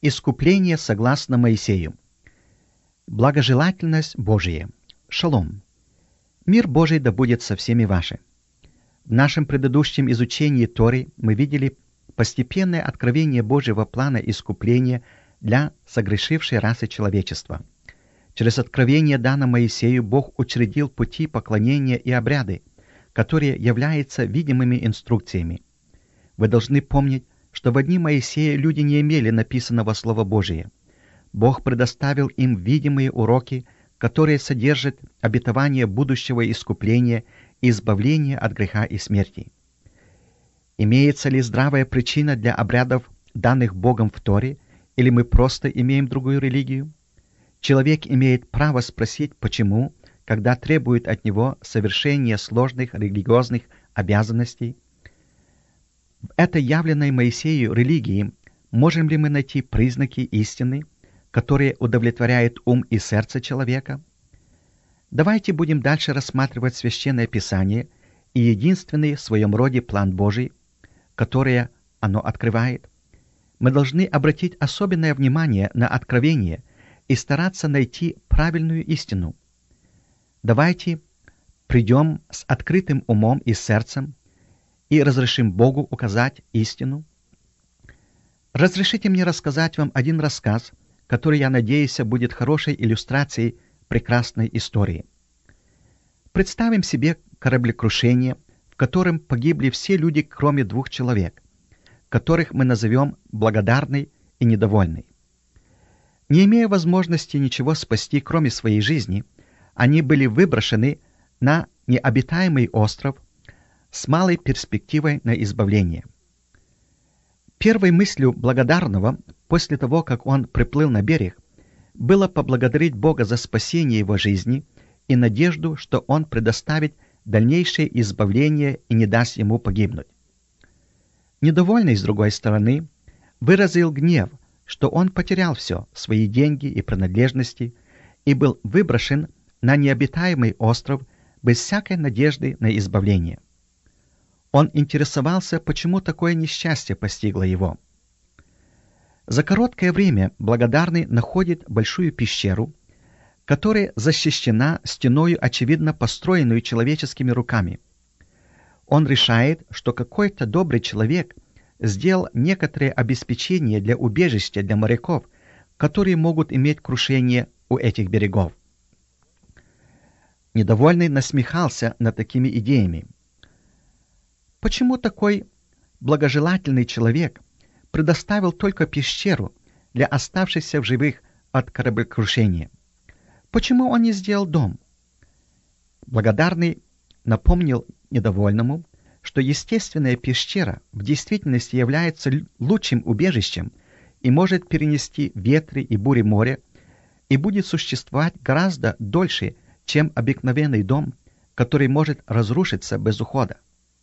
Искупление согласно Моисею. Благожелательность Божия. Шалом. Мир Божий да будет со всеми ваши. В нашем предыдущем изучении Торы мы видели постепенное откровение Божьего плана искупления для согрешившей расы человечества. Через откровение, данное Моисею, Бог учредил пути поклонения и обряды, которые являются видимыми инструкциями. Вы должны помнить, что в дни Моисея люди не имели написанного Слова Божия. Бог предоставил им видимые уроки, которые содержат обетование будущего искупления и избавления от греха и смерти. Имеется ли здравая причина для обрядов, данных Богом в Торе, или мы просто имеем другую религию? Человек имеет право спросить, почему, когда требует от него совершения сложных религиозных обязанностей. В этой явленной Моисею религии можем ли мы найти признаки истины, которые удовлетворяют ум и сердце человека? Давайте будем дальше рассматривать Священное Писание и единственный в своем роде план Божий, который оно открывает. Мы должны обратить особенное внимание на откровение и стараться найти правильную истину. Давайте придем с открытым умом и сердцем и разрешим Богу указать истину. Разрешите мне рассказать вам один рассказ, который, я надеюсь, будет хорошей иллюстрацией прекрасной истории. Представим себе кораблекрушение, в котором погибли все люди, кроме 2 человек, которых мы назовем благодарный и недовольный. Не имея возможности ничего спасти, кроме своей жизни, они были выброшены на необитаемый остров с малой перспективой на избавление. Первой мыслью благодарного, после того, как он приплыл на берег, было поблагодарить Бога за спасение его жизни и надежду, что он предоставит дальнейшее избавление и не даст ему погибнуть. Недовольный, с другой стороны, выразил гнев, что он потерял все, свои деньги и принадлежности, и был выброшен на необитаемый остров без всякой надежды на избавление. Он интересовался, почему такое несчастье постигло его. За короткое время благодарный находит большую пещеру, которая защищена стеною, очевидно построенную человеческими руками. Он решает, что какой-то добрый человек сделал некоторые обеспечения для убежища для моряков, которые могут иметь крушение у этих берегов. Недовольный насмехался над такими идеями. Почему такой благожелательный человек предоставил только пещеру для оставшихся в живых от кораблекрушения? Почему он не сделал дом? Благодарный напомнил недовольному, что естественная пещера в действительности является лучшим убежищем и может перенести ветры и бури моря и будет существовать гораздо дольше, чем обыкновенный дом, который может разрушиться без ухода.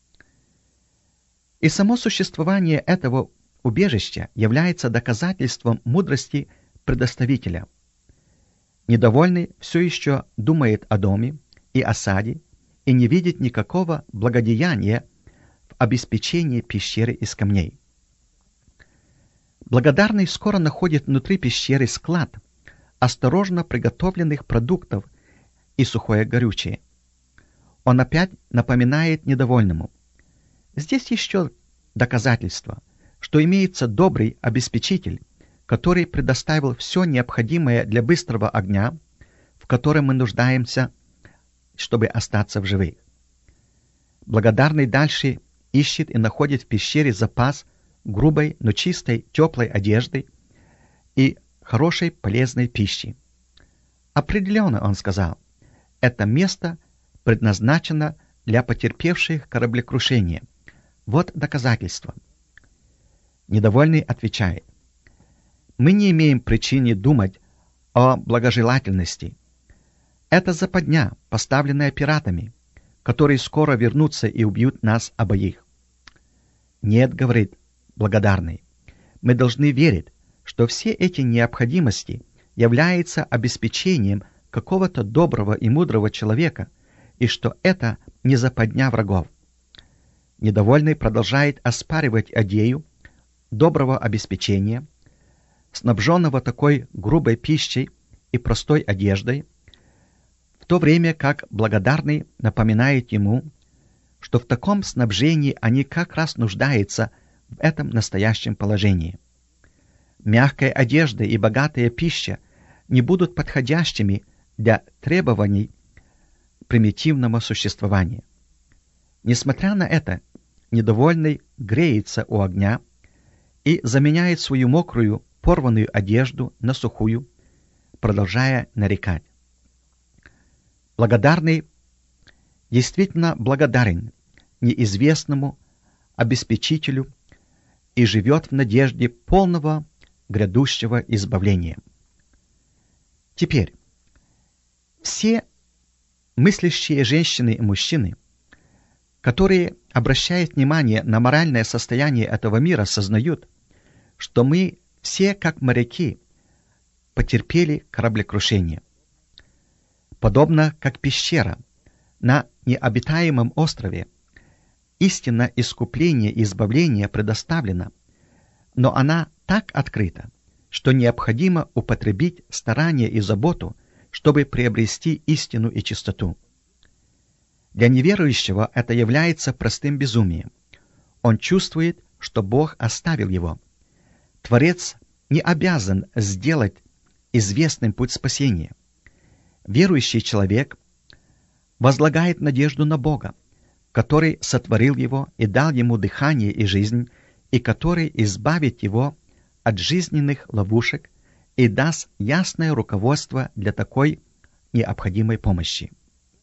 И само существование этого убежища является доказательством мудрости предоставителя. Недовольный все еще думает о доме и осаде и не видит никакого благодеяния в обеспечении пещеры из камней. Благодарный скоро находит внутри пещеры склад осторожно приготовленных продуктов и сухое горючее. Он опять напоминает недовольному: здесь еще доказательство, что имеется добрый обеспечитель, который предоставил все необходимое для быстрого огня, в котором мы нуждаемся, чтобы остаться в живых. Благодарный дальше ищет и находит в пещере запас грубой, но чистой, теплой одежды и хорошей полезной пищи. Определенно, он сказал, это место предназначено для потерпевших кораблекрушение. Вот доказательство. Недовольный отвечает: мы не имеем причины думать о благожелательности. Это западня, поставленная пиратами, которые скоро вернутся и убьют нас обоих. Нет, говорит благодарный, мы должны верить, что все эти необходимости являются обеспечением какого-то доброго и мудрого человека, и что это не западня врагов. Недовольный продолжает оспаривать идею доброго обеспечения, снабженного такой грубой пищей и простой одеждой, в то время как благодарный напоминает ему, что в таком снабжении они как раз нуждаются в этом настоящем положении. Мягкая одежда и богатая пища не будут подходящими для требований примитивного существования. Несмотря на это, недовольный греется у огня и заменяет свою мокрую, порванную одежду на сухую, продолжая нарекать. Благодарный действительно благодарен неизвестному обеспечителю и живет в надежде полного грядущего избавления. Теперь, все мыслящие женщины и мужчины, которые обращают внимание на моральное состояние этого мира, сознают, что мы все, как моряки, потерпели кораблекрушение. Подобно как пещера на необитаемом острове, истина искупления и избавления предоставлена, но она так открыта, что необходимо употребить старание и заботу, чтобы приобрести истину и чистоту. Для неверующего это является простым безумием. Он чувствует, что Бог оставил его. Творец не обязан сделать известным путь спасения. Верующий человек возлагает надежду на Бога, который сотворил его и дал ему дыхание и жизнь, и который избавит его от жизненных ловушек и даст ясное руководство для такой необходимой помощи.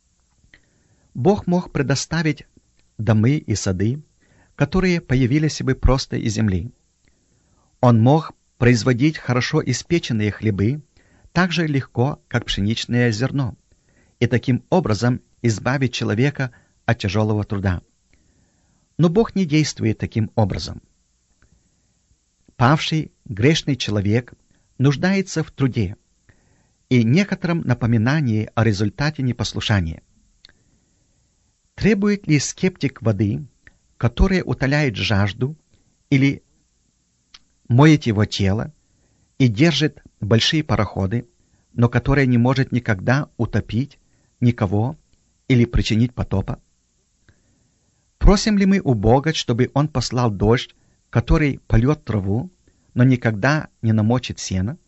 Бог мог предоставить домы и сады, которые появились бы просто из земли. Он мог производить хорошо испеченные хлебы так же легко, как пшеничное зерно, и таким образом избавить человека от тяжелого труда. Но Бог не действует таким образом. Павший, грешный человек нуждается в труде и некотором напоминании о результате непослушания. Требует ли скептик воды, которая утоляет жажду, или моет его тело и держит большие пароходы, но которая не может никогда утопить никого или причинить потопа? Просим ли мы у Бога, чтобы Он послал дождь, который польет траву, но никогда не намочит сено?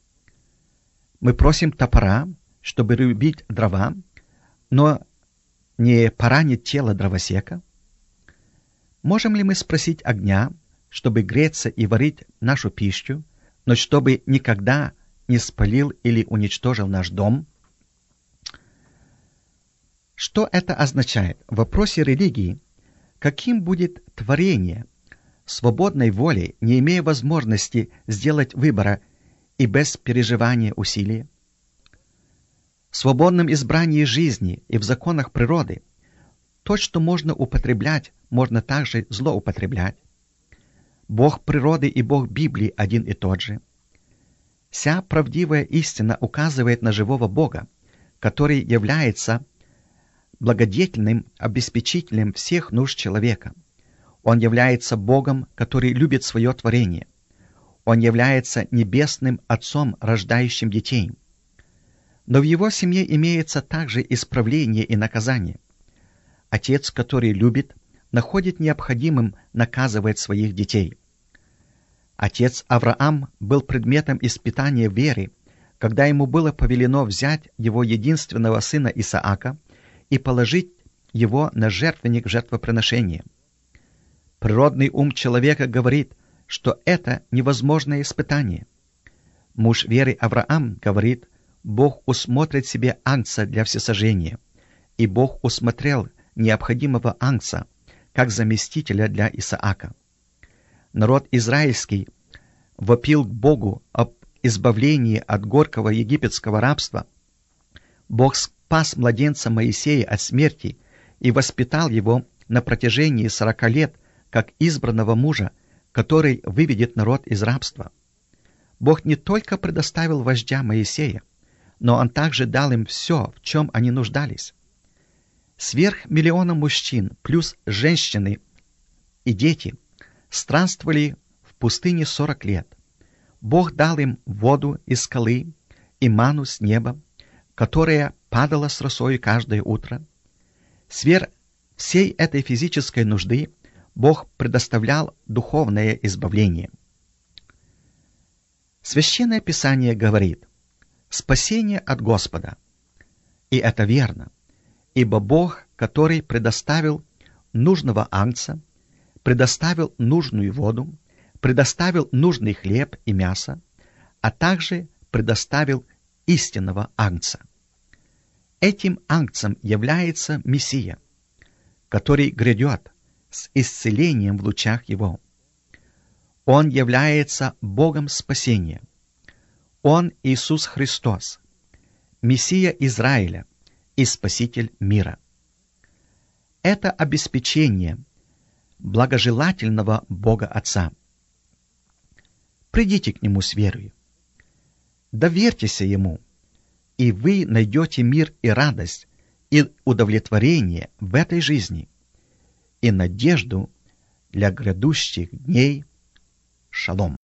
Мы просим топора, чтобы рубить дрова, но не поранит тело дровосека? Можем ли мы спросить огня, чтобы греться и варить нашу пищу, но чтобы никогда не спалил или уничтожил наш дом? Что это означает? В вопросе религии, каким будет творение свободной воли, не имея возможности сделать выбора и без переживания усилия? В свободном избрании жизни и в законах природы то, что можно употреблять, можно также злоупотреблять. Бог природы и Бог Библии один и тот же. Вся правдивая истина указывает на живого Бога, который является благодетельным обеспечителем всех нужд человека. Он является Богом, который любит свое творение. Он является небесным Отцом, рождающим детей. Но в его семье имеется также исправление и наказание. Отец, который любит, находит необходимым наказывать своих детей. Отец Авраам был предметом испытания веры, когда ему было повелено взять его единственного сына Исаака и положить его на жертвенник жертвоприношения. Природный ум человека говорит, что это невозможное испытание. Муж веры Авраам говорит: Бог усмотрит себе агнца для всесожжения, и Бог усмотрел необходимого агнца как заместителя для Исаака. Народ израильский вопил к Богу об избавлении от горького египетского рабства. Бог спас младенца Моисея от смерти и воспитал его на протяжении 40 лет как избранного мужа, который выведет народ из рабства. Бог не только предоставил вождя Моисея, но Он также дал им все, в чем они нуждались. Сверх миллиона мужчин, плюс женщины и дети, странствовали в пустыне 40 лет. Бог дал им воду из скалы и ману с неба, которая падала с росой каждое утро. Сверх всей этой физической нужды Бог предоставлял духовное избавление. Священное Писание говорит: «Спасение от Господа». И это верно, ибо Бог, который предоставил нужного агнца, предоставил нужную воду, предоставил нужный хлеб и мясо, а также предоставил истинного агнца. Этим агнцем является Мессия, который грядет с исцелением в лучах его. Он является Богом спасения. Он Иисус Христос, Мессия Израиля и Спаситель мира. Это обеспечение благожелательного Бога Отца. Придите к Нему с верою. Доверьтесь Ему, и вы найдете мир и радость, и удовлетворение в этой жизни, и надежду для грядущих дней. Шалом.